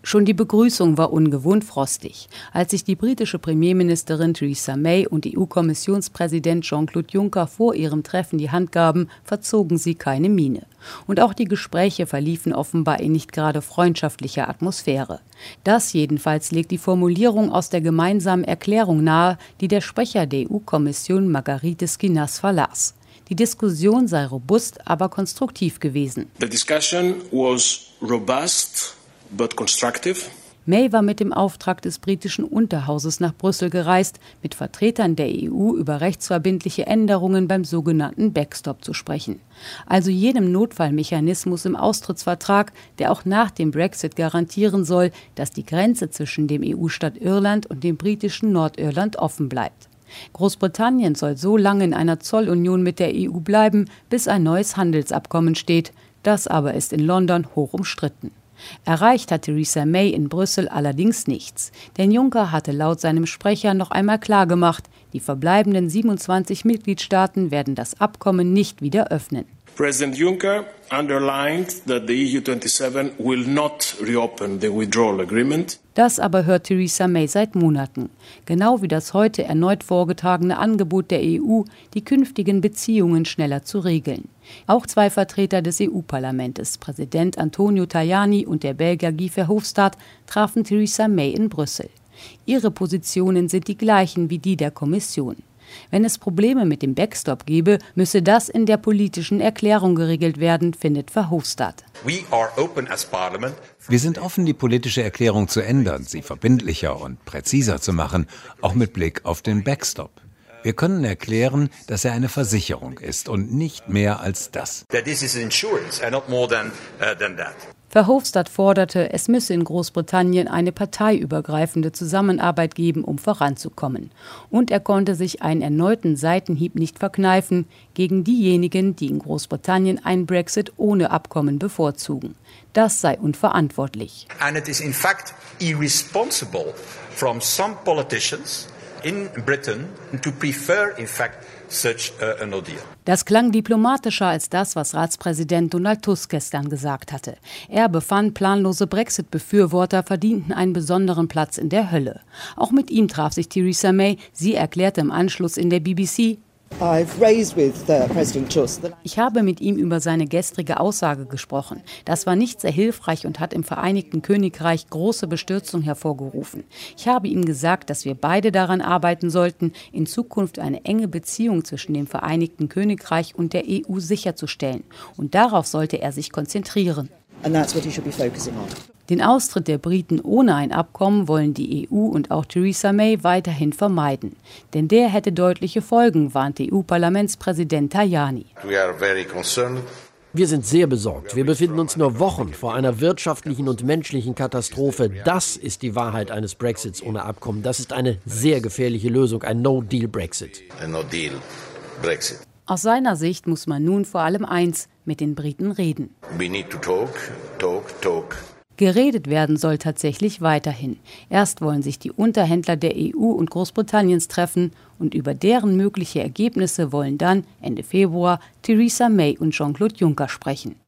Schon die Begrüßung war ungewohnt frostig. Als sich die britische Premierministerin Theresa May und EU-Kommissionspräsident Jean-Claude Juncker vor ihrem Treffen die Hand gaben, verzogen sie keine Miene. Und auch die Gespräche verliefen offenbar in nicht gerade freundschaftlicher Atmosphäre. Das jedenfalls legt die Formulierung aus der gemeinsamen Erklärung nahe, die der Sprecher der EU-Kommission Margaritis Schinas verlas. Die Diskussion sei robust, aber konstruktiv gewesen. The discussion was robust, but constructive. May war mit dem Auftrag des britischen Unterhauses nach Brüssel gereist, mit Vertretern der EU über rechtsverbindliche Änderungen beim sogenannten Backstop zu sprechen. Also jenem Notfallmechanismus im Austrittsvertrag, der auch nach dem Brexit garantieren soll, dass die Grenze zwischen dem EU-Staat Irland und dem britischen Nordirland offen bleibt. Großbritannien soll so lange in einer Zollunion mit der EU bleiben, bis ein neues Handelsabkommen steht. Das aber ist in London hoch umstritten. Erreicht hat Theresa May in Brüssel allerdings nichts. Denn Juncker hatte laut seinem Sprecher noch einmal klargemacht, die verbleibenden 27 Mitgliedstaaten werden das Abkommen nicht wieder öffnen. President Juncker underlined that the EU27 will not reopen the withdrawal agreement. Das aber hört Theresa May seit Monaten. Genau wie das heute erneut vorgetragene Angebot der EU, die künftigen Beziehungen schneller zu regeln. Auch zwei Vertreter des EU-Parlaments, Präsident Antonio Tajani und der Belgier Guy Verhofstadt, trafen Theresa May in Brüssel. Ihre Positionen sind die gleichen wie die der Kommission. Wenn es Probleme mit dem Backstop gebe, müsse das in der politischen Erklärung geregelt werden, findet Verhofstadt. Wir sind offen, die politische Erklärung zu ändern, sie verbindlicher und präziser zu machen, auch mit Blick auf den Backstop. Wir können erklären, dass er eine Versicherung ist und nicht mehr als das. Verhofstadt forderte, es müsse in Großbritannien eine parteiübergreifende Zusammenarbeit geben, um voranzukommen. Und er konnte sich einen erneuten Seitenhieb nicht verkneifen gegen diejenigen, die in Großbritannien einen Brexit ohne Abkommen bevorzugen. Das sei unverantwortlich. And it is in fact irresponsible from some politicians in Britain to prefer in fact such a no deal. Das klang diplomatischer als das, was Ratspräsident Donald Tusk gestern gesagt hatte. Er befand, planlose Brexit-Befürworter verdienten einen besonderen Platz in der Hölle. Auch mit ihm traf sich Theresa May. Sie erklärte im Anschluss in der BBC: Ich habe mit ihm über seine gestrige Aussage gesprochen. Das war nicht sehr hilfreich und hat im Vereinigten Königreich große Bestürzung hervorgerufen. Ich habe ihm gesagt, dass wir beide daran arbeiten sollten, in Zukunft eine enge Beziehung zwischen dem Vereinigten Königreich und der EU sicherzustellen. Und darauf sollte er sich konzentrieren. Den Austritt der Briten ohne ein Abkommen wollen die EU und auch Theresa May weiterhin vermeiden. Denn der hätte deutliche Folgen, warnt EU-Parlamentspräsident Tajani. Wir sind sehr besorgt. Wir befinden uns nur Wochen vor einer wirtschaftlichen und menschlichen Katastrophe. Das ist die Wahrheit eines Brexits ohne Abkommen. Das ist eine sehr gefährliche Lösung, ein No-Deal-Brexit. Aus seiner Sicht muss man nun vor allem eins: mit den Briten reden. We need to talk. Geredet werden soll tatsächlich weiterhin. Erst wollen sich die Unterhändler der EU und Großbritanniens treffen und über deren mögliche Ergebnisse wollen dann Ende Februar Theresa May und Jean-Claude Juncker sprechen.